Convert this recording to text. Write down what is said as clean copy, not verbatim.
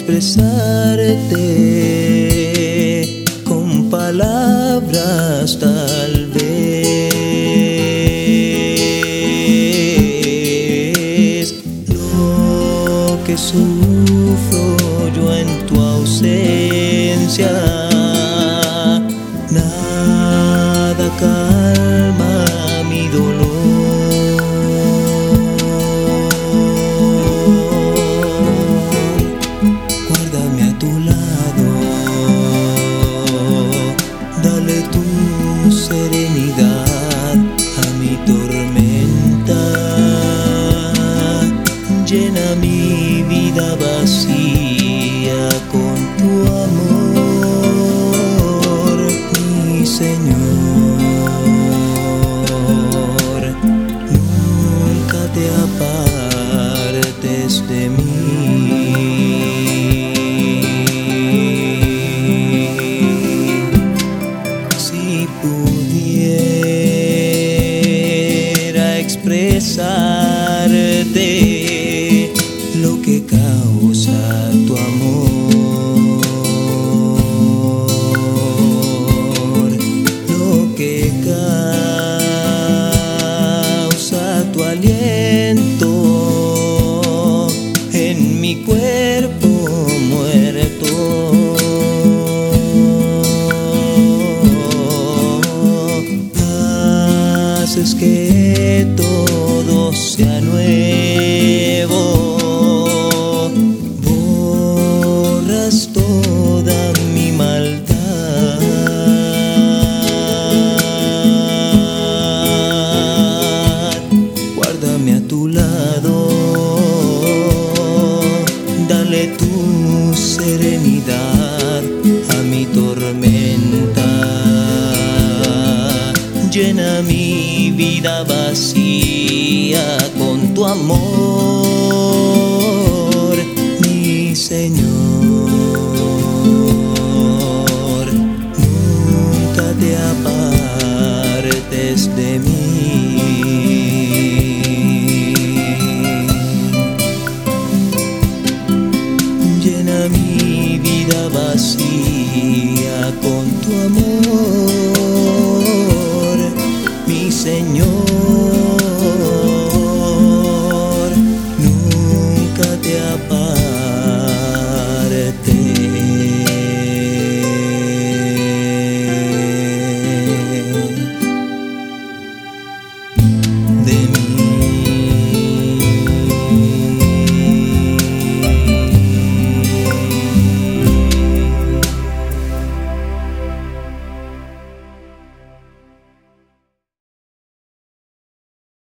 expresarte con palabras tal vez lo que sufro yo en tu ausencia. Nada calma mi dolor. Guárdame a tu lado, dale tu serenidad a mi tormenta. Llena mi vida vacía con tu amor, mi Señor. Nunca te apartes de mí. Si pudiera expresarte lo que causa tu amor, lo que causa tu aliento en mi cuerpo muerto. Haces que todo sea nuevo, borras toda mi maldad. Guárdame a tu lado, dale tu serenidad a mi tormenta. Llena mi vida vacía con tu amor.